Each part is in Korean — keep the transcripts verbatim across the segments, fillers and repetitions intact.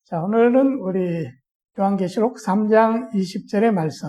자, 오늘은 우리 요한계시록 삼 장 이십 절의 말씀.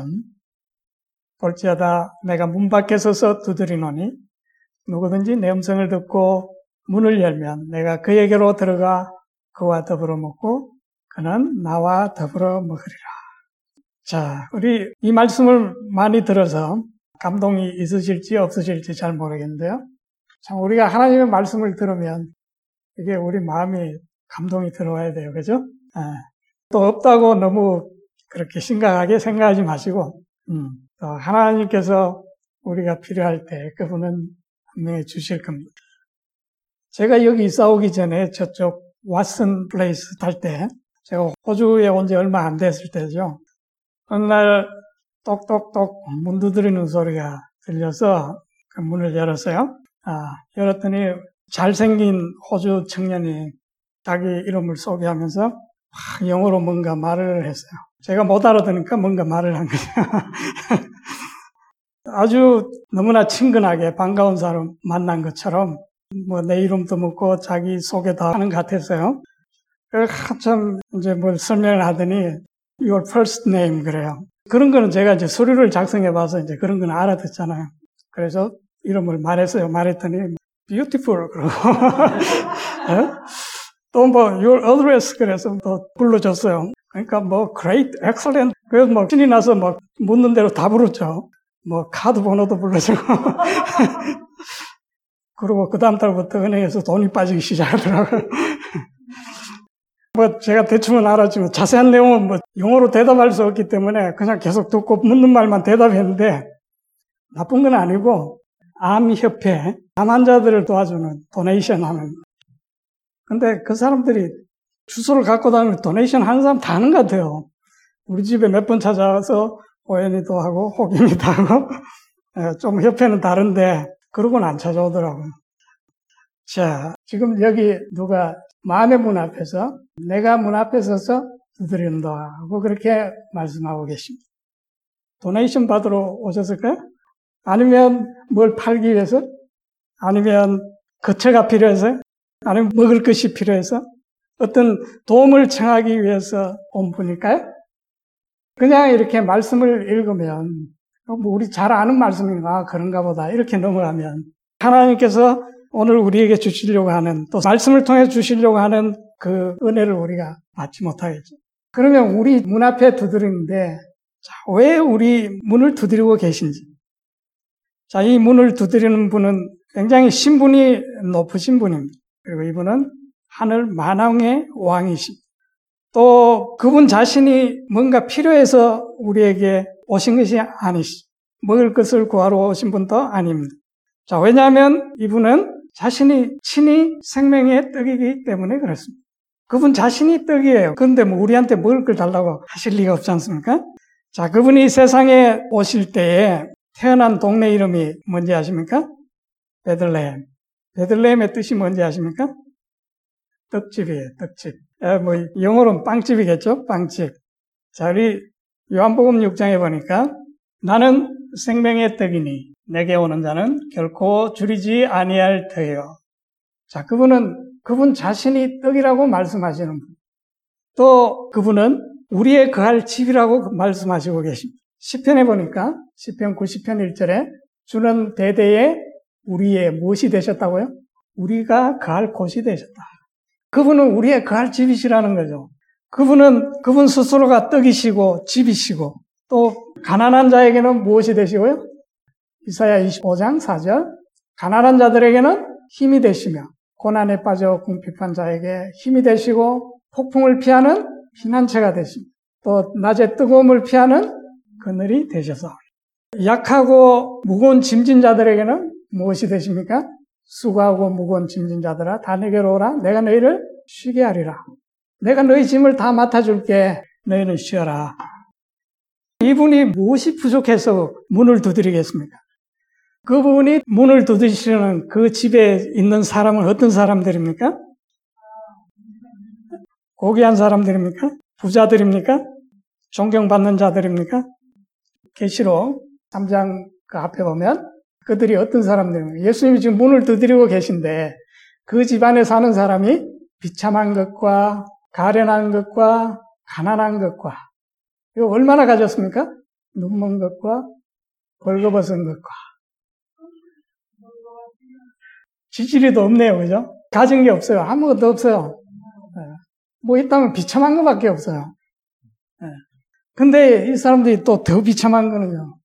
볼지어다 내가 문 밖에 서서 두드리노니 누구든지 내 음성을 듣고 문을 열면 내가 그에게로 들어가 그와 더불어 먹고 그는 나와 더불어 먹으리라. 자, 우리 이 말씀을 많이 들어서 감동이 있으실지 없으실지 잘 모르겠는데요. 참 우리가 하나님의 말씀을 들으면 이게 우리 마음이 감동이 들어와야 돼요. 그죠? 예. 또 없다고 너무 그렇게 심각하게 생각하지 마시고 음, 또 하나님께서 우리가 필요할 때 그분은 분명히 주실 겁니다. 제가 여기 이사 오기 전에 저쪽 왓슨 플레이스 탈 때 제가 호주에 온 지 얼마 안 됐을 때죠. 어느 날 똑똑똑 문 두드리는 소리가 들려서 그 문을 열었어요. 아, 열었더니 잘생긴 호주 청년이 자기 이름을 소개하면서 막 영어로 뭔가 말을 했어요. 제가 못 알아듣으니까 뭔가 말을 한 거죠. 아주 너무나 친근하게 반가운 사람 만난 것처럼 뭐 내 이름도 묻고 자기 소개도 하는 것 같았어요. 그래서 한참 이제 뭘 설명을 하더니 your first name 그래요. 그런 거는 제가 이제 서류를 작성해 봐서 이제 그런 거는 알아듣잖아요. 그래서 이름을 말했어요. 말했더니 beautiful 그러고 또 뭐 your address 그래서 또 불러줬어요. 그러니까 뭐 great, excellent 그래서 뭐 신이 나서 뭐 묻는 대로 다 부르죠. 뭐 카드 번호도 불러주고 그리고 그 다음 달부터 은행에서 돈이 빠지기 시작하더라고요. 뭐 제가 대충은 알았지만 자세한 내용은 뭐 영어로 대답할 수 없기 때문에 그냥 계속 듣고 묻는 말만 대답했는데 나쁜 건 아니고 암협회, 암 환자들을 도와주는 도네이션 하는 근데 그 사람들이 주소를 갖고 다니면 도네이션 하는 사람 다 하는 것 같아요. 우리 집에 몇 번 찾아와서 오연이도 하고 호김이도 하고 좀 협회는 다른데 그러고는 안 찾아오더라고요. 자, 지금 여기 누가 마음의 문 앞에서 내가 문 앞에 서서 두드린다 하고 그렇게 말씀하고 계십니다. 도네이션 받으러 오셨을까요? 아니면 뭘 팔기 위해서? 아니면 거처가 필요해서? 아니면 먹을 것이 필요해서? 어떤 도움을 청하기 위해서 온 분일까요? 그냥 이렇게 말씀을 읽으면 뭐 우리 잘 아는 말씀인가 그런가 보다 이렇게 넘어가면 하나님께서 오늘 우리에게 주시려고 하는 또 말씀을 통해 주시려고 하는 그 은혜를 우리가 받지 못하겠죠. 그러면 우리 문 앞에 두드리는데 자, 왜 우리 문을 두드리고 계신지. 자, 이 문을 두드리는 분은 굉장히 신분이 높으신 분입니다. 그리고 이분은 하늘 만왕의 왕이십니다. 또 그분 자신이 뭔가 필요해서 우리에게 오신 것이 아니시죠. 먹을 것을 구하러 오신 분도 아닙니다. 자, 왜냐하면 이분은 자신이 친히 생명의 떡이기 때문에 그렇습니다. 그분 자신이 떡이에요. 그런데 뭐 우리한테 먹을 걸 달라고 하실 리가 없지 않습니까? 자, 그분이 세상에 오실 때에 태어난 동네 이름이 뭔지 아십니까? 베들레헴. 베들레헴의 뜻이 뭔지 아십니까? 떡집이에요, 떡집. 에, 뭐, 영어로는 빵집이겠죠? 빵집. 자, 우리 요한복음 육 장에 보니까 나는 생명의 떡이니 내게 오는 자는 결코 줄이지 아니할 터예요. 자, 그분은 그분 자신이 떡이라고 말씀하시는 분. 또 그분은 우리의 거할 집이라고 말씀하시고 계십니다. 시편에 보니까 시편 구십 편 일 절에 주는 대대에 우리의 무엇이 되셨다고요? 우리가 거할 곳이 되셨다. 그분은 우리의 거할 집이시라는 거죠. 그분은 그분 스스로가 떡이시고 집이시고 또 가난한 자에게는 무엇이 되시고요? 이사야 이십오 장 사 절 가난한 자들에게는 힘이 되시며 고난에 빠져 궁핍한 자에게 힘이 되시고 폭풍을 피하는 피난처가 되십니다. 또 낮에 뜨거움을 피하는 그늘이 되셔서 약하고 무거운 짐진 자들에게는 무엇이 되십니까? 수고하고 무거운 짐진 자들아 다 내게로 오라 내가 너희를 쉬게 하리라. 내가 너희 짐을 다 맡아줄게 너희는 쉬어라. 이분이 무엇이 부족해서 문을 두드리겠습니까? 그분이 문을 두드리시는 그 집에 있는 사람은 어떤 사람들입니까? 고귀한 사람들입니까? 부자들입니까? 존경받는 자들입니까? 계시록 삼 장 그 앞에 보면 그들이 어떤 사람들입니까? 예수님이 지금 문을 두드리고 계신데 그 집안에 사는 사람이 비참한 것과 가련한 것과 가난한 것과, 이거 얼마나 가졌습니까? 눈먼 것과 벌거벗은 것과. 지지리도 없네요, 그죠? 가진 게 없어요. 아무것도 없어요. 뭐 있다면 비참한 것밖에 없어요. 근데 이 사람들이 또 더 비참한 거는요.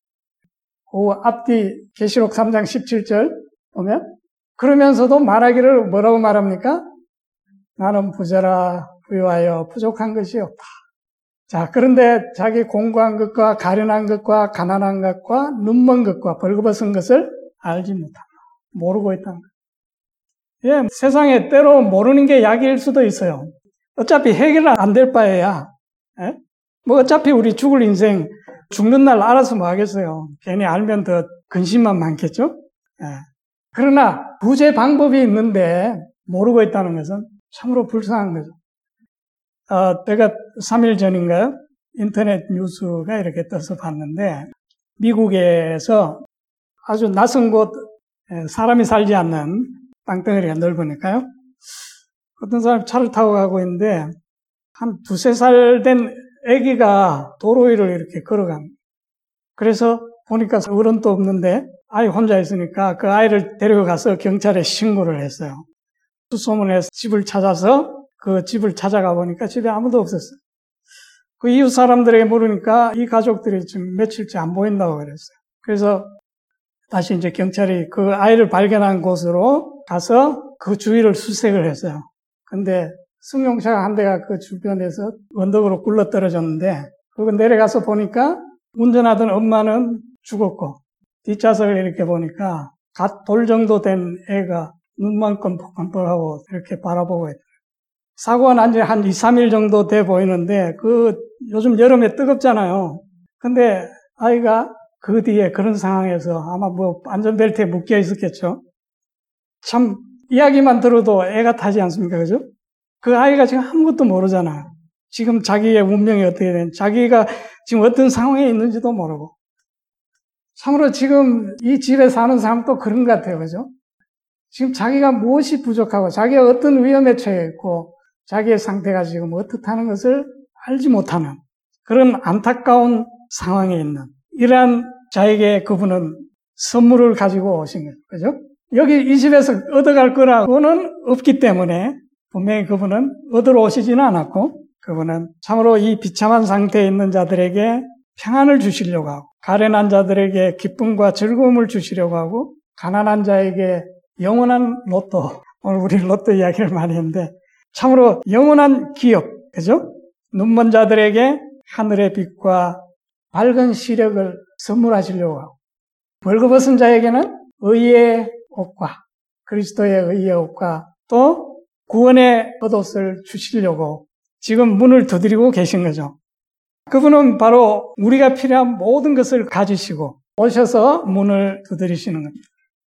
그 앞뒤 계시록 삼 장 십칠 절 보면, 그러면서도 말하기를 뭐라고 말합니까? 나는 부자라 부유하여 부족한 것이 없다. 자, 그런데 자기 공고한 것과 가련한 것과 가난한 것과 눈먼 것과 벌거벗은 것을 알지 못한다. 모르고 있다는 거예요. 예, 세상에 때로 모르는 게 약일 수도 있어요. 어차피 해결 안 될 바에야. 예? 뭐 어차피 우리 죽을 인생, 죽는 날 알아서 뭐 하겠어요. 괜히 알면 더 근심만 많겠죠? 예. 그러나 구제 방법이 있는데 모르고 있다는 것은 참으로 불쌍한 거죠. 어, 제가 삼 일 전인가요? 인터넷 뉴스가 이렇게 떠서 봤는데, 미국에서 아주 낯선 곳, 사람이 살지 않는 땅덩어리가 넓으니까요. 어떤 사람이 차를 타고 가고 있는데, 한 두세 살 된 아기가 도로 위를 이렇게 걸어갑니다. 그래서 보니까 어른도 없는데, 아이 혼자 있으니까 그 아이를 데려가서 경찰에 신고를 했어요. 수소문해서 집을 찾아서 그 집을 찾아가 보니까 집에 아무도 없었어요. 그 이웃 사람들에게 물으니까 이 가족들이 지금 며칠째 안 보인다고 그랬어요. 그래서 다시 이제 경찰이 그 아이를 발견한 곳으로 가서 그 주위를 수색을 했어요. 근데 승용차가 한 대가 그 주변에서 언덕으로 굴러 떨어졌는데, 그거 내려가서 보니까 운전하던 엄마는 죽었고, 뒷좌석을 이렇게 보니까 갓 돌 정도 된 애가 눈만 껌뻑껌뻑하고 이렇게 바라보고 있다. 사고가 난 지 한 이, 삼 일 정도 돼 보이는데, 그, 요즘 여름에 뜨겁잖아요. 근데 아이가 그 뒤에 그런 상황에서 아마 뭐 안전벨트에 묶여 있었겠죠. 참, 이야기만 들어도 애가 타지 않습니까? 그죠? 그 아이가 지금 아무것도 모르잖아요. 지금 자기의 운명이 어떻게 된, 자기가 지금 어떤 상황에 있는지도 모르고. 참으로 지금 이 집에 사는 사람도 그런 것 같아요. 그죠? 지금 자기가 무엇이 부족하고, 자기가 어떤 위험에 처해 있고, 자기의 상태가 지금 어떻다는 것을 알지 못하는 그런 안타까운 상황에 있는 이러한 자에게 그분은 선물을 가지고 오신 거죠. 그죠? 여기 이 집에서 얻어갈 거라고는 없기 때문에 분명히 그분은 얻으러 오시지는 않았고, 그분은 참으로 이 비참한 상태에 있는 자들에게 평안을 주시려고 하고, 가련한 자들에게 기쁨과 즐거움을 주시려고 하고, 가난한 자에게 영원한 로또, 오늘 우리 로또 이야기를 많이 했는데, 참으로 영원한 기업, 그죠? 눈먼 자들에게 하늘의 빛과 밝은 시력을 선물하시려고 하고, 벌거벗은 자에게는 의의 옷과 그리스도의 의의 옷과 또 구원의 겉옷을 주시려고 지금 문을 두드리고 계신 거죠. 그분은 바로 우리가 필요한 모든 것을 가지시고 오셔서 문을 두드리시는 겁니다.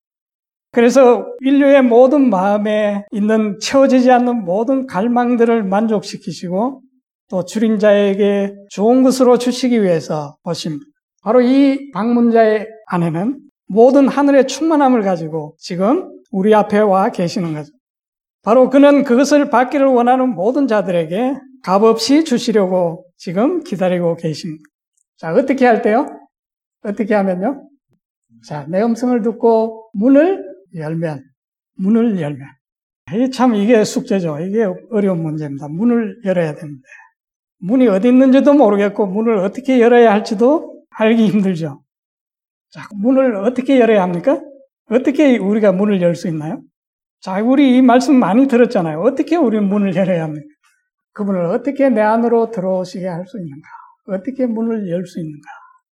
그래서 인류의 모든 마음에 있는 채워지지 않는 모든 갈망들을 만족시키시고 또 줄인 자에게 좋은 것으로 주시기 위해서 오십니다. 바로 이 방문자의 안에는 모든 하늘의 충만함을 가지고 지금 우리 앞에 와 계시는 거죠. 바로 그는 그것을 받기를 원하는 모든 자들에게 값없이 주시려고 지금 기다리고 계십니다. 자, 어떻게 할 때요? 어떻게 하면요? 자, 내 음성을 듣고 문을 열면, 문을 열면. 이게 참 이게 숙제죠. 이게 어려운 문제입니다. 문을 열어야 되는데. 문이 어디 있는지도 모르겠고, 문을 어떻게 열어야 할지도 알기 힘들죠. 자, 문을 어떻게 열어야 합니까? 어떻게 우리가 문을 열 수 있나요? 자, 우리 이 말씀 많이 들었잖아요. 어떻게 우리 문을 열어야 합니까? 그분을 어떻게 내 안으로 들어오시게 할 수 있는가? 어떻게 문을 열 수 있는가?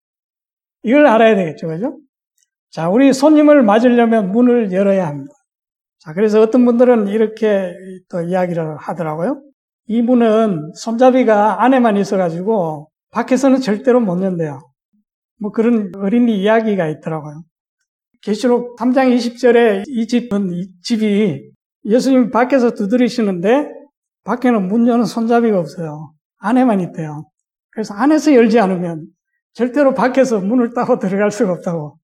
이걸 알아야 되겠죠, 그죠? 자, 우리 손님을 맞으려면 문을 열어야 합니다. 자, 그래서 어떤 분들은 이렇게 또 이야기를 하더라고요. 이 문은 손잡이가 안에만 있어가지고 밖에서는 절대로 못 연대요. 뭐 그런 어린이 이야기가 있더라고요. 계시록 삼 장 이십 절에 이 집은, 이 집이 예수님 밖에서 두드리시는데 밖에는 문 여는 손잡이가 없어요. 안에만 있대요. 그래서 안에서 열지 않으면 절대로 밖에서 문을 따고 들어갈 수가 없다고.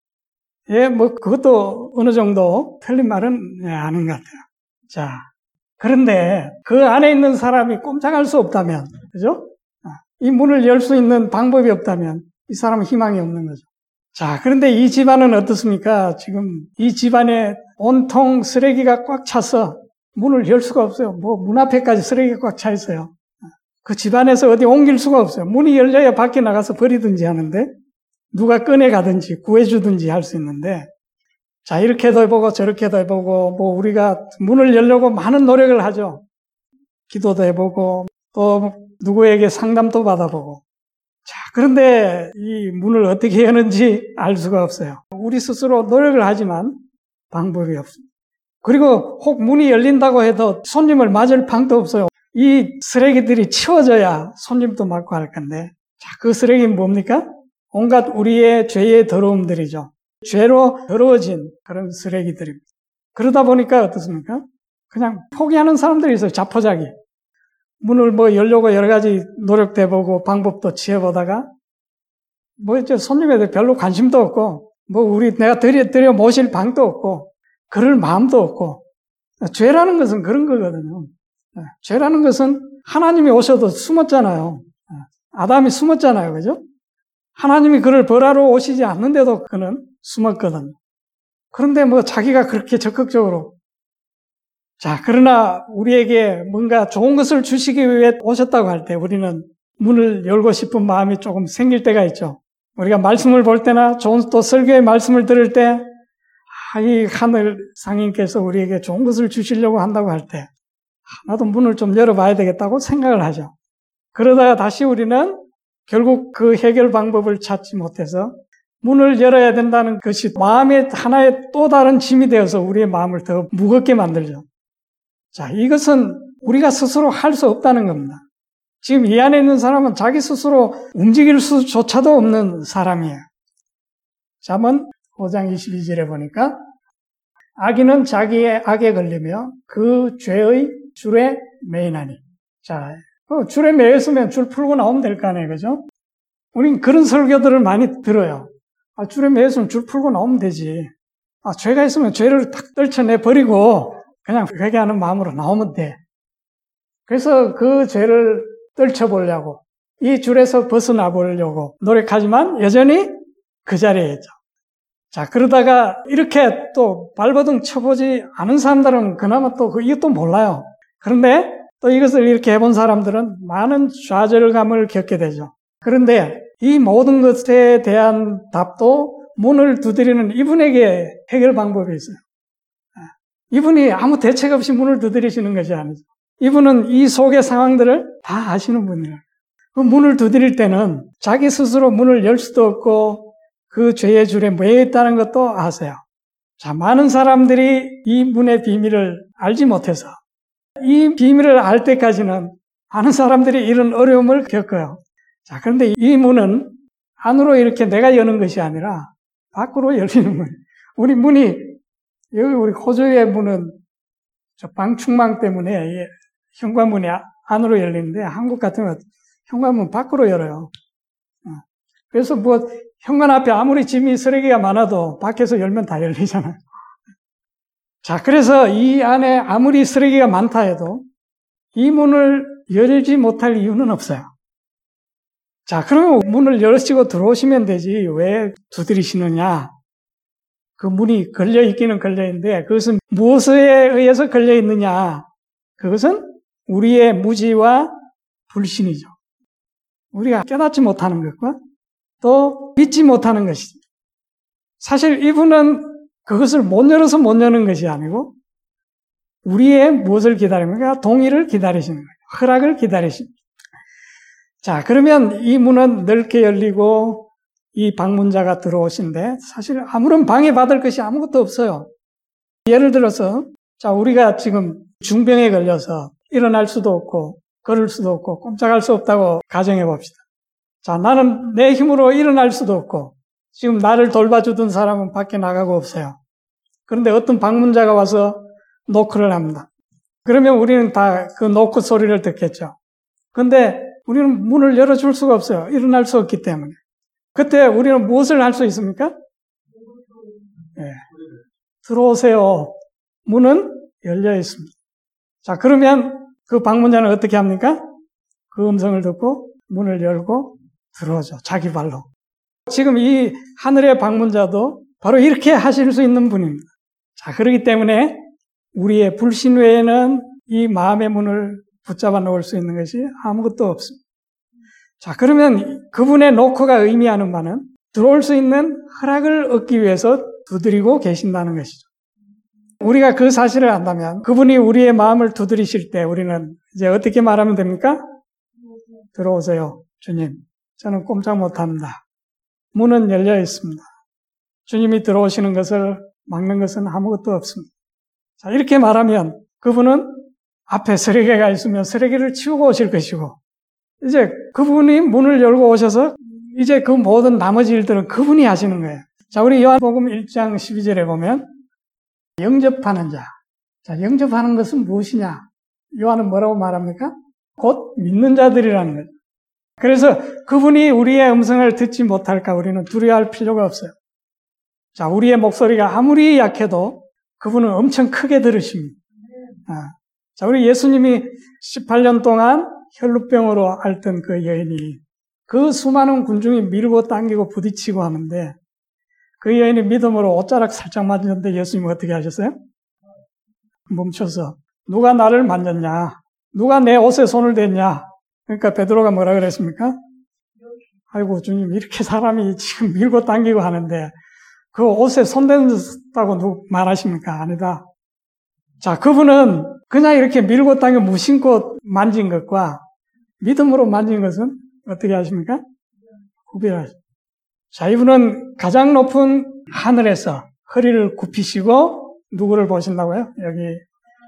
예, 뭐 그것도 어느 정도 틀린 말은 아닌 것 같아요. 자, 그런데 그 안에 있는 사람이 꼼짝할 수 없다면, 그죠? 이 문을 열 수 있는 방법이 없다면 이 사람은 희망이 없는 거죠. 자, 그런데 이 집안은 어떻습니까? 지금 이 집안에 온통 쓰레기가 꽉 차서 문을 열 수가 없어요. 뭐 문 앞에까지 쓰레기가 꽉 차 있어요. 그 집안에서 어디 옮길 수가 없어요. 문이 열려야 밖에 나가서 버리든지 하는데 누가 꺼내 가든지 구해주든지 할 수 있는데, 자, 이렇게도 해보고 저렇게도 해보고 뭐 우리가 문을 열려고 많은 노력을 하죠. 기도도 해보고 또 누구에게 상담도 받아보고. 자, 그런데 이 문을 어떻게 여는지 알 수가 없어요. 우리 스스로 노력을 하지만 방법이 없습니다. 그리고 혹 문이 열린다고 해도 손님을 맞을 방도 없어요. 이 쓰레기들이 치워져야 손님도 맞고 할 건데, 자, 그 쓰레기는 뭡니까? 온갖 우리의 죄의 더러움들이죠. 죄로 더러워진 그런 쓰레기들입니다. 그러다 보니까 어떻습니까? 그냥 포기하는 사람들이 있어요. 자포자기. 문을 뭐 열려고 여러 가지 노력도 해보고 방법도 취해보다가 뭐 이제 손님에 대해 별로 관심도 없고 뭐 우리 내가 들여, 들여 모실 방도 없고 그럴 마음도 없고. 죄라는 것은 그런 거거든요. 죄라는 것은 하나님이 오셔도 숨었잖아요. 아담이 숨었잖아요. 그죠? 하나님이 그를 벌하러 오시지 않는데도 그는 숨었거든요. 그런데 뭐 자기가 그렇게 적극적으로, 자, 그러나 우리에게 뭔가 좋은 것을 주시기 위해 오셨다고 할 때 우리는 문을 열고 싶은 마음이 조금 생길 때가 있죠. 우리가 말씀을 볼 때나 좋은 또 설교의 말씀을 들을 때, 아, 이 하늘 상인께서 우리에게 좋은 것을 주시려고 한다고 할 때, 나도 문을 좀 열어봐야 되겠다고 생각을 하죠. 그러다가 다시 우리는 결국 그 해결 방법을 찾지 못해서 문을 열어야 된다는 것이 마음의 하나의 또 다른 짐이 되어서 우리의 마음을 더 무겁게 만들죠. 자, 이것은 우리가 스스로 할 수 없다는 겁니다. 지금 이 안에 있는 사람은 자기 스스로 움직일 수조차도 없는 사람이에요. 잠언 오 장 이십이 절에 보니까 악인은 자기의 악에 걸리며 그 죄의 줄에 매이나니. 자, 그 줄에 매였으면 줄 풀고 나오면 될 거 아니에요. 그죠? 우린 그런 설교들을 많이 들어요. 아, 줄에 매였으면 줄 풀고 나오면 되지. 아, 죄가 있으면 죄를 탁 떨쳐내 버리고 그냥 회개하는 마음으로 나오면 돼. 그래서 그 죄를 떨쳐보려고, 이 줄에서 벗어나 보려고 노력하지만 여전히 그 자리에 있죠. 자, 그러다가 이렇게 또 발버둥 쳐보지 않은 사람들은 그나마 또 그 이것도 몰라요. 그런데 또 이것을 이렇게 해본 사람들은 많은 좌절감을 겪게 되죠. 그런데 이 모든 것에 대한 답도 문을 두드리는 이분에게 해결 방법이 있어요. 이분이 아무 대책 없이 문을 두드리시는 것이 아니죠. 이분은 이 속의 상황들을 다 아시는 분이에요. 그 문을 두드릴 때는 자기 스스로 문을 열 수도 없고 그 죄의 줄에 매여 있다는 것도 아세요. 자, 많은 사람들이 이 문의 비밀을 알지 못해서 이 비밀을 알 때까지는 많은 사람들이 이런 어려움을 겪어요. 자, 그런데 이 문은 안으로 이렇게 내가 여는 것이 아니라 밖으로 열리는 문. 우리 문이, 여기 우리 호주의 문은 저 방충망 때문에 현관문이 안으로 열리는데 한국 같으면 현관문 밖으로 열어요. 그래서 뭐 현관 앞에 아무리 짐이 쓰레기가 많아도 밖에서 열면 다 열리잖아요. 자, 그래서 이 안에 아무리 쓰레기가 많다 해도 이 문을 열지 못할 이유는 없어요. 자, 그러면 문을 열으시고 들어오시면 되지 왜 두드리시느냐? 그 문이 걸려 있기는 걸려 있는데 그것은 무엇에 의해서 걸려 있느냐? 그것은 우리의 무지와 불신이죠. 우리가 깨닫지 못하는 것과 또 믿지 못하는 것이죠. 사실 이분은 그것을 못 열어서 못 여는 것이 아니고 우리의 무엇을 기다립니까? 동의를 기다리시는 거예요. 허락을 기다리십니다. 자, 그러면 이 문은 넓게 열리고 이 방문자가 들어오신데 사실 아무런 방해받을 것이 아무것도 없어요. 예를 들어서 자, 우리가 지금 중병에 걸려서 일어날 수도 없고 걸을 수도 없고 꼼짝할 수 없다고 가정해 봅시다. 자, 나는 내 힘으로 일어날 수도 없고 지금 나를 돌봐주던 사람은 밖에 나가고 없어요. 그런데 어떤 방문자가 와서 노크를 합니다. 그러면 우리는 다 그 노크 소리를 듣겠죠. 그런데 우리는 문을 열어줄 수가 없어요. 일어날 수 없기 때문에. 그때 우리는 무엇을 할 수 있습니까? 네. 들어오세요. 문은 열려 있습니다. 자, 그러면 그 방문자는 어떻게 합니까? 그 음성을 듣고 문을 열고 들어오죠. 자기 발로. 지금 이 하늘의 방문자도 바로 이렇게 하실 수 있는 분입니다. 자, 그렇기 때문에 우리의 불신 외에는 이 마음의 문을 붙잡아 놓을 수 있는 것이 아무것도 없습니다. 자, 그러면 그분의 노크가 의미하는 바는 들어올 수 있는 허락을 얻기 위해서 두드리고 계신다는 것이죠. 우리가 그 사실을 안다면 그분이 우리의 마음을 두드리실 때 우리는 이제 어떻게 말하면 됩니까? 들어오세요, 주님. 저는 꼼짝 못합니다. 문은 열려 있습니다. 주님이 들어오시는 것을 막는 것은 아무것도 없습니다. 자, 이렇게 말하면 그분은 앞에 쓰레기가 있으면 쓰레기를 치우고 오실 것이고, 이제 그분이 문을 열고 오셔서 이제 그 모든 나머지 일들은 그분이 하시는 거예요. 자, 우리 요한복음 일 장 십이 절에 보면 영접하는 자. 자, 영접하는 것은 무엇이냐? 요한은 뭐라고 말합니까? 곧 믿는 자들이라는 거죠. 그래서 그분이 우리의 음성을 듣지 못할까 우리는 두려워할 필요가 없어요. 자, 우리의 목소리가 아무리 약해도 그분은 엄청 크게 들으십니다. 아, 자, 우리 예수님이 십팔 년 동안 혈루병으로 앓던 그 여인이 그 수많은 군중이 밀고 당기고 부딪히고 하는데 그 여인이 믿음으로 옷자락 살짝 만졌는데 예수님은 어떻게 하셨어요? 멈춰서 누가 나를 만졌냐? 누가 내 옷에 손을 댔냐? 그러니까 베드로가 뭐라 그랬습니까? 아이고 주님, 이렇게 사람이 지금 밀고 당기고 하는데 그 옷에 손 댔다고 누구 말하십니까? 아니다. 자, 그분은 그냥 이렇게 밀고 당겨 무심코 만진 것과 믿음으로 만진 것은 어떻게 하십니까? 구별하십니다. 자, 이분은 가장 높은 하늘에서 허리를 굽히시고 누구를 보신다고요? 여기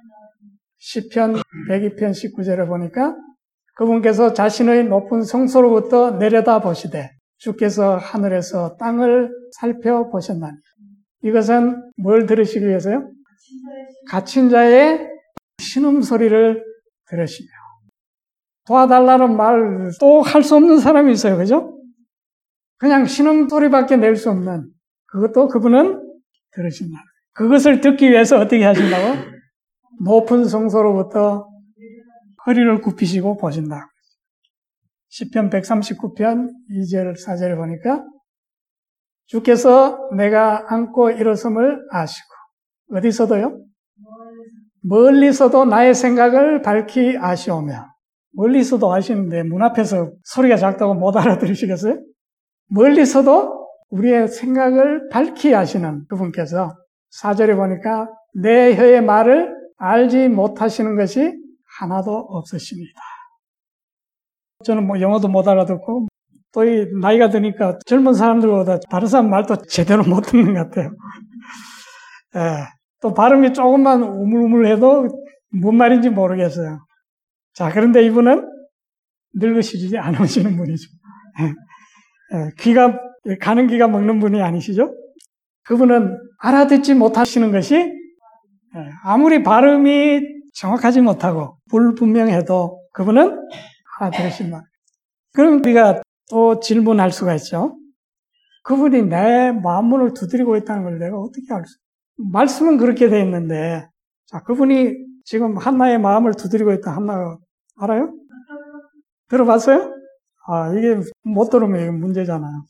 시편 백이 편 십구 절에 보니까 그분께서 자신의 높은 성소로부터 내려다 보시되 주께서 하늘에서 땅을 살펴보셨나니. 이것은 뭘 들으시기 위해서요? 갇힌 자의 신음소리를 들으시며. 도와달라는 말 또 할 수 없는 사람이 있어요. 그죠? 그냥 신음소리밖에 낼 수 없는 그것도 그분은 들으신다. 그것을 듣기 위해서 어떻게 하신다고? 높은 성소로부터 허리를 굽히시고 보신다. 시편 백삼십구 편 이 절 사 절에 보니까 주께서 내가 앉고 일어섬을 아시고 어디서도요? 멀리서도 나의 생각을 밝히 아시오며. 멀리서도 아시는데 문 앞에서 소리가 작다고 못 알아들으시겠어요? 멀리서도 우리의 생각을 밝히 아시는 그분께서 사 절에 보니까 내 혀의 말을 알지 못하시는 것이 하나도 없으십니다. 저는 뭐 영어도 못 알아듣고 또 이 나이가 드니까 젊은 사람들보다 다른 사람 말도 제대로 못 듣는 것 같아요. 예, 또 발음이 조금만 우물우물해도 뭔 말인지 모르겠어요. 자, 그런데 이분은 늙으시지 않으시는 분이죠. 예, 귀가 가는 귀가 먹는 분이 아니시죠? 그분은 알아듣지 못하시는 것이 예, 아무리 발음이 정확하지 못하고 불분명해도 그분은 알아들으신다. 그럼 우리가 또 질문할 수가 있죠. 그분이 내 마음문을 두드리고 있다는 걸 내가 어떻게 알 수? 말씀은 그렇게 돼 있는데, 자, 그분이 지금 한나의 마음을 두드리고 있다. 한나가 알아요? 들어봤어요? 아, 이게 못 들으면 이게 문제잖아요.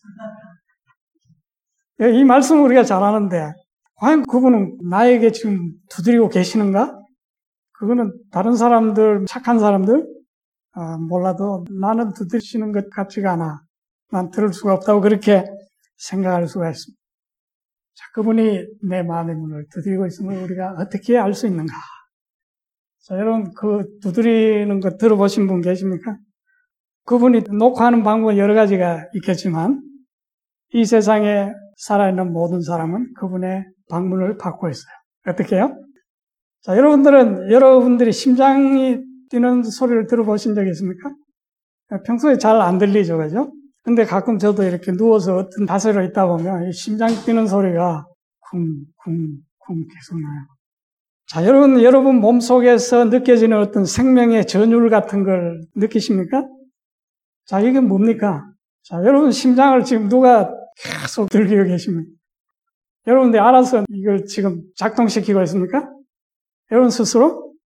이 말씀을 우리가 잘 아는데, 과연 그분은 나에게 지금 두드리고 계시는가? 그거는 다른 사람들, 착한 사람들, 아, 몰라도 나는 두드리시는 것 같지가 않아. 난 들을 수가 없다고 그렇게 생각할 수가 있습니다. 자, 그분이 내 마음의 문을 두드리고 있음을 우리가 어떻게 알 수 있는가? 자, 여러분, 그 두드리는 거 들어보신 분 계십니까? 그분이 녹화하는 방법은 여러 가지가 있겠지만, 이 세상에 살아있는 모든 사람은 그분의 방문을 받고 있어요. 어떻게 해요? 자, 여러분들은, 여러분들이 심장이 뛰는 소리를 들어보신 적이 있습니까? 평소에 잘 안 들리죠, 그죠? 근데 가끔 저도 이렇게 누워서 어떤 자세로 있다 보면 심장 뛰는 소리가 쿵, 쿵, 쿵 계속 나요. 자, 여러분, 여러분 몸속에서 느껴지는 어떤 생명의 전율 같은 걸 느끼십니까? 자, 이게 뭡니까? 자, 여러분 심장을 지금 누가 계속 들리고 계십니까? 여러분들이 알아서 이걸 지금 작동시키고 있습니까? 여러분 스스로?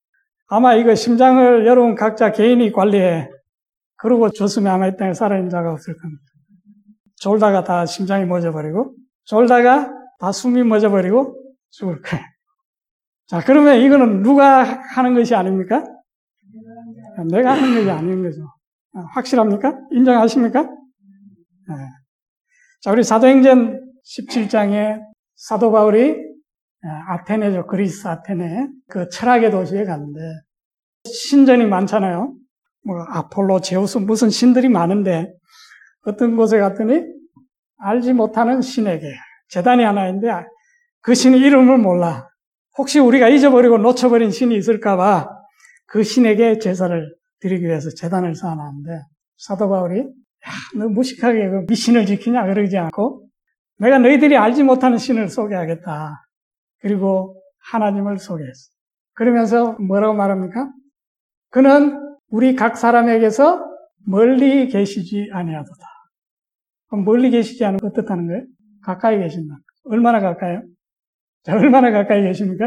아마 이거 심장을 여러분 각자 개인이 관리해. 그러고 줬으면 아마 이 땅에 살아있는 자가 없을 겁니다. 졸다가 다 심장이 멎어버리고, 졸다가 다 숨이 멎어버리고 죽을 거예요. 자, 그러면 이거는 누가 하는 것이 아닙니까? 내가 하는 것이 아닌 거죠. 확실합니까? 인정하십니까? 네. 자, 우리 사도행전 십칠 장에 사도 바울이 아테네죠. 그리스 아테네. 그 철학의 도시에 갔는데, 신전이 많잖아요. 뭐, 아폴로, 제우스, 무슨 신들이 많은데, 어떤 곳에 갔더니, 알지 못하는 신에게, 제단이 하나 있는데, 그 신의 이름을 몰라. 혹시 우리가 잊어버리고 놓쳐버린 신이 있을까봐, 그 신에게 제사를 드리기 위해서 제단을 쌓아놨는데, 사도 바울이, 야, 너 무식하게 그 미신을 지키냐? 그러지 않고, 내가 너희들이 알지 못하는 신을 소개하겠다. 그리고 하나님을 소개했어. 그러면서 뭐라고 말합니까? 그는 우리 각 사람에게서 멀리 계시지 아니하도다. 그럼 멀리 계시지 않으면 어떻다는 거예요? 가까이 계신다. 얼마나 가까이요? 자, 얼마나 가까이 계십니까?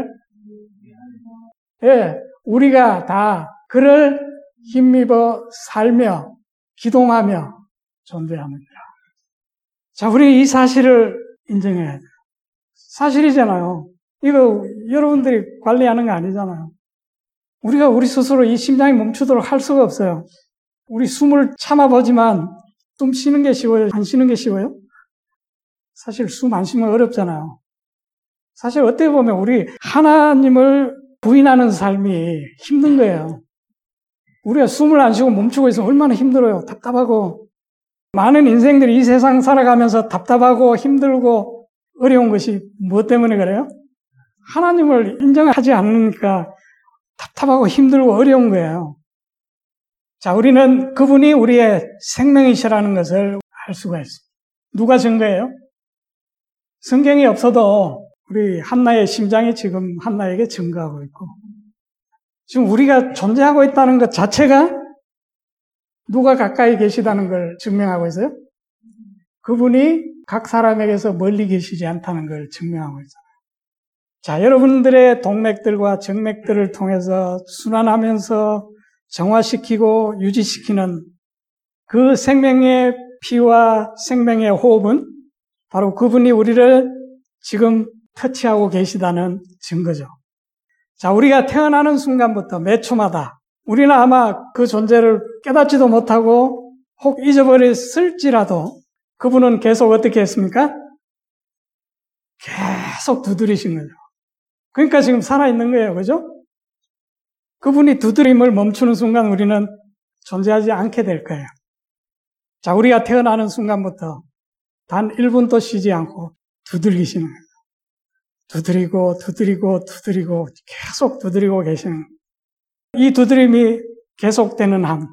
예, 우리가 다 그를 힘입어 살며 기동하며 존재합니다. 자, 우리 이 사실을 인정해야 돼요. 사실이잖아요. 이거 여러분들이 관리하는 거 아니잖아요. 우리가 우리 스스로 이 심장이 멈추도록 할 수가 없어요. 우리 숨을 참아보지만 숨 쉬는 게 쉬워요? 안 쉬는 게 쉬워요? 사실 숨 안 쉬면 어렵잖아요. 사실 어떻게 보면 우리 하나님을 부인하는 삶이 힘든 거예요. 우리가 숨을 안 쉬고 멈추고 있으면 얼마나 힘들어요. 답답하고. 많은 인생들이 이 세상 살아가면서 답답하고 힘들고 어려운 것이 무엇 때문에 그래요? 하나님을 인정하지 않으니까 답답하고 힘들고 어려운 거예요. 자, 우리는 그분이 우리의 생명이시라는 것을 알 수가 있습니다. 누가 증거해요? 성경이 없어도 우리 한나의 심장이 지금 한나에게 증거하고 있고, 지금 우리가 존재하고 있다는 것 자체가 누가 가까이 계시다는 걸 증명하고 있어요? 그분이 각 사람에게서 멀리 계시지 않다는 걸 증명하고 있어요. 자, 여러분들의 동맥들과 정맥들을 통해서 순환하면서 정화시키고 유지시키는 그 생명의 피와 생명의 호흡은 바로 그분이 우리를 지금 터치하고 계시다는 증거죠. 자, 우리가 태어나는 순간부터 매 초마다 우리는 아마 그 존재를 깨닫지도 못하고 혹 잊어버렸을지라도 그분은 계속 어떻게 했습니까? 계속 두드리신 거죠. 그러니까 지금 살아있는 거예요. 그죠? 그분이 두드림을 멈추는 순간 우리는 존재하지 않게 될 거예요. 자, 우리가 태어나는 순간부터 단 일 분도 쉬지 않고 두들기시는 거예요. 두드리고 두드리고 두드리고 계속 두드리고 계시는 거예요. 이 두드림이 계속되는 함.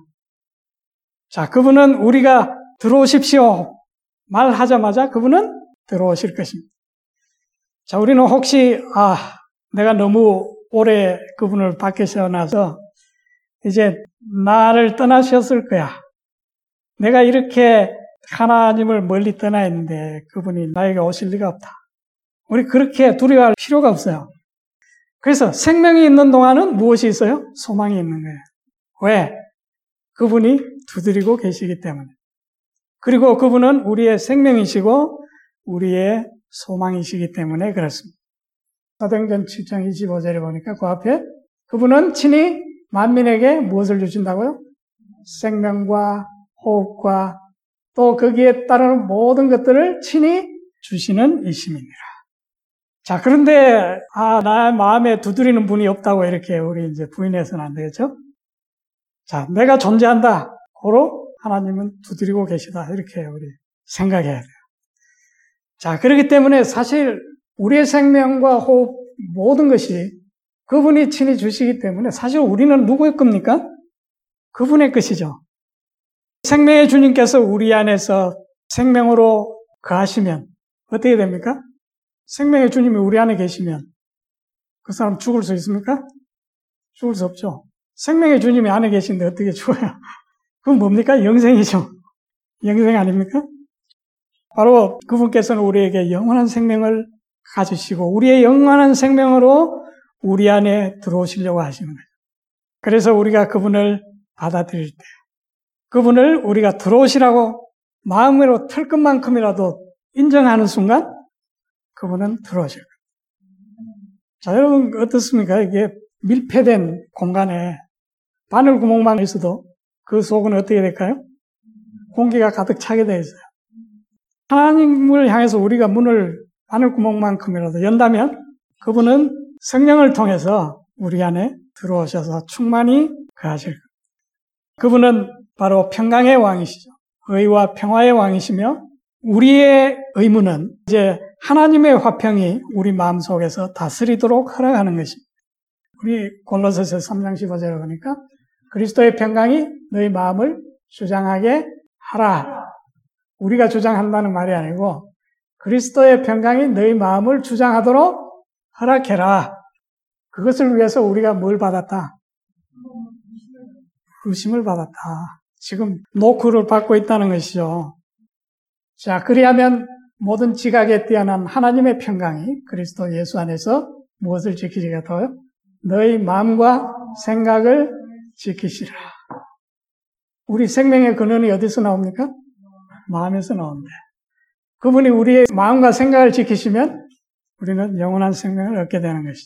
자, 그분은 우리가 들어오십시오 말하자마자 그분은 들어오실 것입니다. 자, 우리는 혹시 아 내가 너무 오래 그분을 밖에서 나서 이제 나를 떠나셨을 거야. 내가 이렇게 하나님을 멀리 떠나 있는데 그분이 나에게 오실 리가 없다. 우리 그렇게 두려워할 필요가 없어요. 그래서 생명이 있는 동안은 무엇이 있어요? 소망이 있는 거예요. 왜? 그분이 두드리고 계시기 때문에. 그리고 그분은 우리의 생명이시고 우리의 소망이시기 때문에 그렇습니다. 사도행전 칠 장 이십오 절에 보니까 그 앞에 그분은 친히 만민에게 무엇을 주신다고요? 생명과 호흡과 또 거기에 따르는 모든 것들을 친히 주시는 이심이니라. 자, 그런데 아, 나의 마음에 두드리는 분이 없다고 이렇게 우리 이제 부인해서는 안 되겠죠? 자, 내가 존재한다. 고로 하나님은 두드리고 계시다. 이렇게 우리 생각해야 돼요. 자, 그렇기 때문에 사실 우리의 생명과 호흡 모든 것이 그분이 친히 주시기 때문에 사실 우리는 누구의 겁니까? 그분의 것이죠. 생명의 주님께서 우리 안에서 생명으로 거하시면 어떻게 됩니까? 생명의 주님이 우리 안에 계시면 그 사람 죽을 수 있습니까? 죽을 수 없죠. 생명의 주님이 안에 계신데 어떻게 죽어요? 그건 뭡니까? 영생이죠. 영생 아닙니까? 바로 그분께서는 우리에게 영원한 생명을 가지시고 우리의 영원한 생명으로 우리 안에 들어오시려고 하시는 거예요. 그래서 우리가 그분을 받아들일 때, 그분을 우리가 들어오시라고 마음으로 털끝만큼이라도 인정하는 순간 그분은 들어오실 거예요. 자, 여러분 어떻습니까? 이게 밀폐된 공간에 바늘 구멍만 있어도 그 속은 어떻게 될까요? 공기가 가득 차게 되어 있어요. 하나님을 향해서 우리가 문을 바늘 구멍만큼이라도 연다면 그분은 성령을 통해서 우리 안에 들어오셔서 충만히 거하실 거예요. 그분은 바로 평강의 왕이시죠. 의와 평화의 왕이시며 우리의 의무는 이제 하나님의 화평이 우리 마음속에서 다스리도록 허락하는 것입니다. 우리 골로새서 삼 장 십오 절에 보니까 그리스도의 평강이 너희 마음을 주장하게 하라. 우리가 주장한다는 말이 아니고 그리스도의 평강이 너희 마음을 주장하도록 허락해라. 그것을 위해서 우리가 뭘 받았다? 부심을 받았다. 지금 노크를 받고 있다는 것이죠. 자, 그리하면 모든 지각에 뛰어난 하나님의 평강이 그리스도 예수 안에서 무엇을 지키시게 더요? 너희 마음과 생각을 지키시라. 우리 생명의 근원이 어디서 나옵니까? 마음에서 나옵니다. 그분이 우리의 마음과 생각을 지키시면 우리는 영원한 생명을 얻게 되는 것이죠.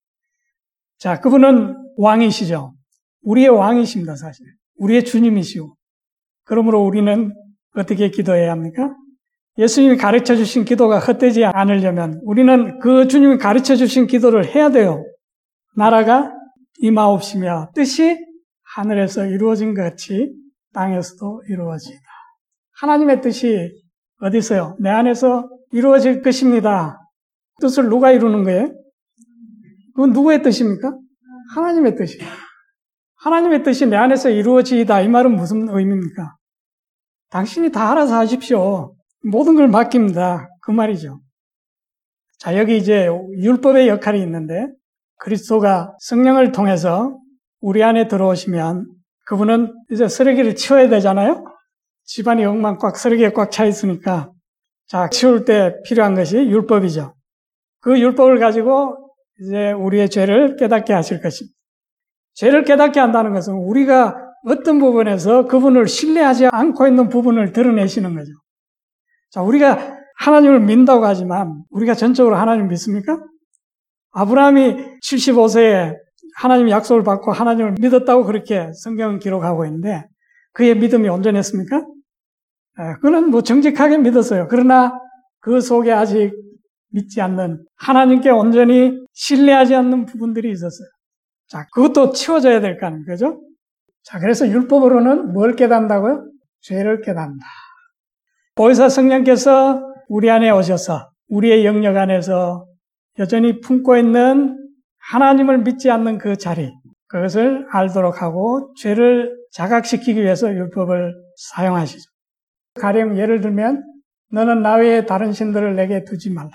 자, 그분은 왕이시죠. 우리의 왕이십니다, 사실. 우리의 주님이시고. 그러므로 우리는 어떻게 기도해야 합니까? 예수님이 가르쳐 주신 기도가 헛되지 않으려면 우리는 그 주님이 가르쳐 주신 기도를 해야 돼요. 나라가 임하옵시며 뜻이 하늘에서 이루어진 것 같이 땅에서도 이루어지다. 하나님의 뜻이 어디 있어요? 내 안에서 이루어질 것입니다. 뜻을 누가 이루는 거예요? 그건 누구의 뜻입니까? 하나님의 뜻이에요. 하나님의 뜻이 내 안에서 이루어지다. 이 말은 무슨 의미입니까? 당신이 다 알아서 하십시오. 모든 걸 맡깁니다. 그 말이죠. 자, 여기 이제 율법의 역할이 있는데 그리스도가 성령을 통해서 우리 안에 들어오시면 그분은 이제 쓰레기를 치워야 되잖아요. 집안이 엉망 꽉 쓰레기에 꽉 차 있으니까 자, 치울 때 필요한 것이 율법이죠. 그 율법을 가지고 이제 우리의 죄를 깨닫게 하실 것입니다. 죄를 깨닫게 한다는 것은 우리가 어떤 부분에서 그분을 신뢰하지 않고 있는 부분을 드러내시는 거죠. 자, 우리가 하나님을 믿는다고 하지만 우리가 전적으로 하나님을 믿습니까? 아브라함이 칠십오 세에 하나님 약속을 받고 하나님을 믿었다고 그렇게 성경은 기록하고 있는데 그의 믿음이 온전했습니까? 그는 뭐 정직하게 믿었어요. 그러나 그 속에 아직 믿지 않는, 하나님께 온전히 신뢰하지 않는 부분들이 있었어요. 자, 그것도 치워져야 될 거 아닙니까? 그죠? 자, 그래서 율법으로는 뭘 깨닫는다고요? 죄를 깨닫는다. 보혜사 성령께서 우리 안에 오셔서 우리의 영역 안에서 여전히 품고 있는 하나님을 믿지 않는 그 자리, 그것을 알도록 하고 죄를 자각시키기 위해서 율법을 사용하시죠. 가령 예를 들면 너는 나 외에 다른 신들을 내게 두지 말라.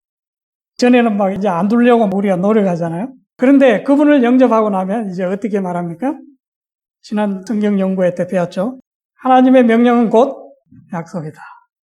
전에는 막 이제 안 두려고 우리가 노력하잖아요. 그런데 그분을 영접하고 나면 이제 어떻게 말합니까? 지난 성경 연구회 때 배웠죠. 하나님의 명령은 곧 약속이다.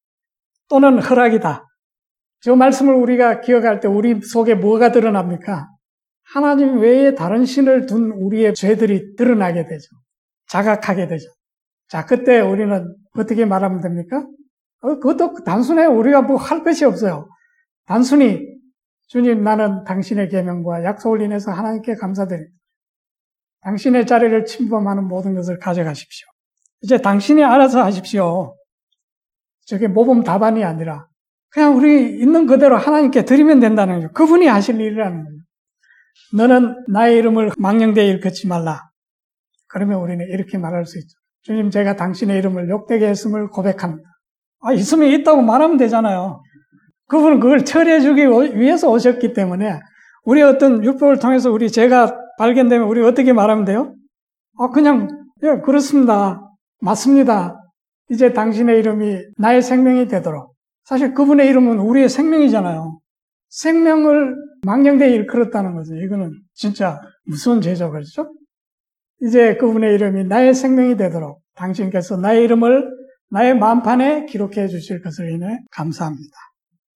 또는 허락이다. 저 말씀을 우리가 기억할 때 우리 속에 뭐가 드러납니까? 하나님 외에 다른 신을 둔 우리의 죄들이 드러나게 되죠. 자각하게 되죠. 자, 그때 우리는 어떻게 말하면 됩니까? 어, 그것도 단순해. 우리가 뭐 할 것이 없어요. 단순히 주님, 나는 당신의 계명과 약속을 인해서 하나님께 감사드립니다. 당신의 자리를 침범하는 모든 것을 가져가십시오. 이제 당신이 알아서 하십시오. 저게 모범 답안이 아니라 그냥 우리 있는 그대로 하나님께 드리면 된다는 거죠. 그분이 하실 일이라는 거죠. 너는 나의 이름을 망령되이 일컫지 말라. 그러면 우리는 이렇게 말할 수 있죠. 주님, 제가 당신의 이름을 욕되게 했음을 고백합니다. 아, 있으면 있다고 말하면 되잖아요. 그분은 그걸 처리해 주기 위해서 오셨기 때문에 우리 어떤 율법을 통해서 우리 죄가 발견되면 우리 어떻게 말하면 돼요? 아, 그냥 예, 그렇습니다. 맞습니다. 이제 당신의 이름이 나의 생명이 되도록. 사실 그분의 이름은 우리의 생명이잖아요. 생명을 망령되이 일컬었다는 거죠. 이거는 진짜 무서운 죄죠, 그렇죠? 이제 그분의 이름이 나의 생명이 되도록 당신께서 나의 이름을 나의 마음판에 기록해 주실 것을 인해 감사합니다.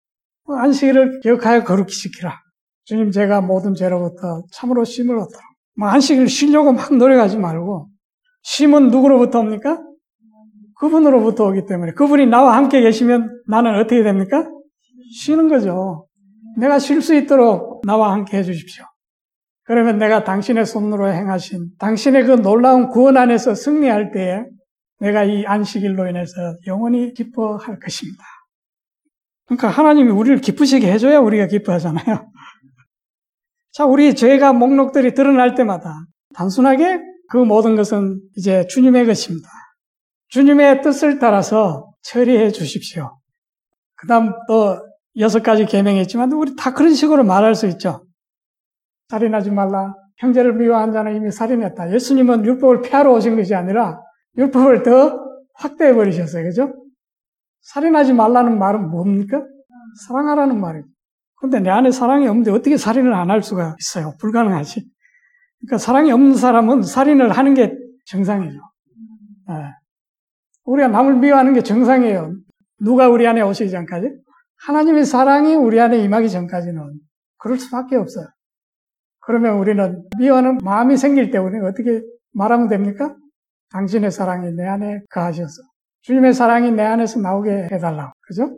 안식일을 기억하여 거룩히 지키라. 주님, 제가 모든 죄로부터 참으로 쉼을 얻도록 뭐 안식일 쉬려고 막 노력하지 말고, 쉼은 누구로부터 옵니까? 그분으로부터 오기 때문에 그분이 나와 함께 계시면 나는 어떻게 됩니까? 쉬는 거죠. 내가 쉴 수 있도록 나와 함께 해주십시오. 그러면 내가 당신의 손으로 행하신 당신의 그 놀라운 구원 안에서 승리할 때에 내가 이 안식일로 인해서 영원히 기뻐할 것입니다. 그러니까 하나님이 우리를 기쁘시게 해줘야 우리가 기뻐하잖아요. 자, 우리 죄가 목록들이 드러날 때마다 단순하게 그 모든 것은 이제 주님의 것입니다. 주님의 뜻을 따라서 처리해 주십시오. 그 다음 또 여섯 가지 계명했지만 우리 다 그런 식으로 말할 수 있죠. 살인하지 말라. 형제를 미워한 자는 이미 살인했다. 예수님은 율법을 폐하러 오신 것이 아니라 율법을 더 확대해 버리셨어요. 그죠? 살인하지 말라는 말은 뭡니까? 사랑하라는 말이에요. 그런데 내 안에 사랑이 없는데 어떻게 살인을 안 할 수가 있어요? 불가능하지. 그러니까 사랑이 없는 사람은 살인을 하는 게 정상이죠. 네. 우리가 남을 미워하는 게 정상이에요. 누가 우리 안에 오시기 전까지? 하나님의 사랑이 우리 안에 임하기 전까지는 그럴 수밖에 없어요. 그러면 우리는 미워하는 마음이 생길 때 우리는 어떻게 말하면 됩니까? 당신의 사랑이 내 안에 거하셔서 주님의 사랑이 내 안에서 나오게 해달라고. 그죠?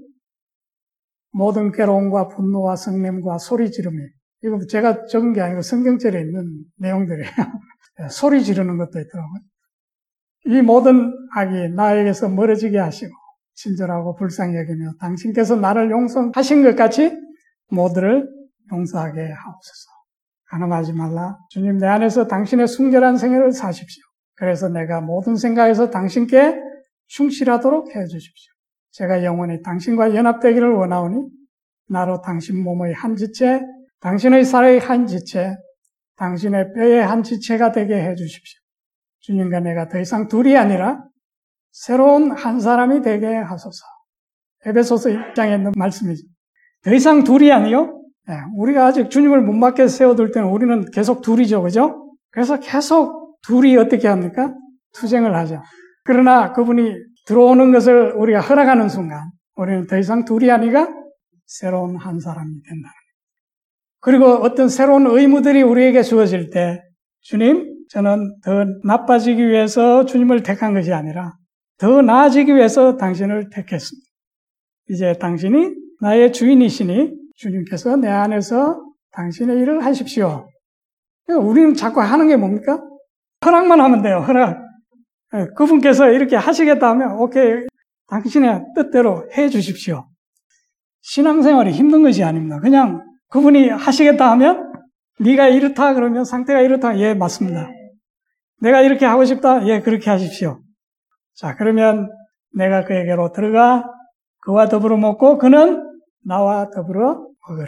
모든 괴로움과 분노와 성냄과 소리 지르며, 이거 제가 적은 게 아니고 성경절에 있는 내용들이에요. 소리 지르는 것도 있더라고요. 이 모든 악이 나에게서 멀어지게 하시고 친절하고 불쌍히 여기며 당신께서 나를 용서하신 것 같이 모두를 용서하게 하옵소서. 가늠하지 말라. 주님, 내 안에서 당신의 순결한 생애를 사십시오. 그래서 내가 모든 생각에서 당신께 충실하도록 해주십시오. 제가 영원히 당신과 연합되기를 원하오니 나로 당신 몸의 한 지체, 당신의 살의 한 지체, 당신의 뼈의 한 지체가 되게 해주십시오. 주님과 내가 더 이상 둘이 아니라 새로운 한 사람이 되게 하소서. 에베소서 일 장에 있는 말씀이죠. 더 이상 둘이 아니요. 네, 우리가 아직 주님을 문 밖에 세워둘 때는 우리는 계속 둘이죠. 그죠? 그래서 계속 둘이 어떻게 합니까? 투쟁을 하죠. 그러나 그분이 들어오는 것을 우리가 허락하는 순간 우리는 더 이상 둘이 아니라 새로운 한 사람이 된다. 그리고 어떤 새로운 의무들이 우리에게 주어질 때 주님, 저는 더 나빠지기 위해서 주님을 택한 것이 아니라 더 나아지기 위해서 당신을 택했습니다. 이제 당신이 나의 주인이시니 주님께서 내 안에서 당신의 일을 하십시오. 그러니까 우리는 자꾸 하는 게 뭡니까? 허락만 하면 돼요. 허락. 그분께서 이렇게 하시겠다 하면 오케이, 당신의 뜻대로 해 주십시오. 신앙생활이 힘든 것이 아닙니다. 그냥 그분이 하시겠다 하면 네가 이렇다 그러면 상태가 이렇다. 예, 맞습니다. 내가 이렇게 하고 싶다. 예, 그렇게 하십시오. 자, 그러면 내가 그에게로 들어가 그와 더불어 먹고 그는 나와 더불어 먹으리라.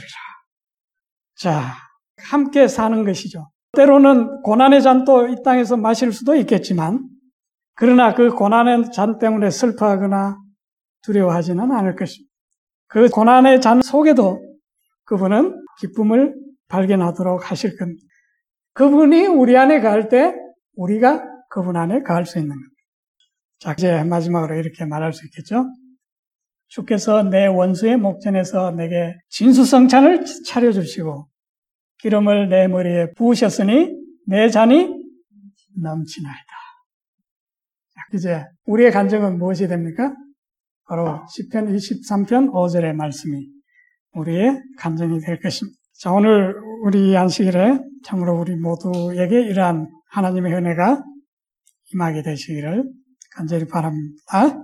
자, 함께 사는 것이죠. 때로는 고난의 잔도 이 땅에서 마실 수도 있겠지만 그러나 그 고난의 잔 때문에 슬퍼하거나 두려워하지는 않을 것입니다. 그 고난의 잔 속에도 그분은 기쁨을 발견하도록 하실 겁니다. 그분이 우리 안에 거할 때 우리가 그분 안에 거할 수 있는 겁니다. 자, 이제 마지막으로 이렇게 말할 수 있겠죠. 주께서 내 원수의 목전에서 내게 진수성찬을 차려주시고 기름을 내 머리에 부으셨으니 내 잔이 넘치나이다. 이제 우리의 간증은 무엇이 됩니까? 바로 시편 이십삼 편 오 절의 말씀이 우리의 간증이 될 것입니다. 자, 오늘 우리 안식일에 참으로 우리 모두에게 이러한 하나님의 은혜가 임하게 되시기를 간절히 바랍니다.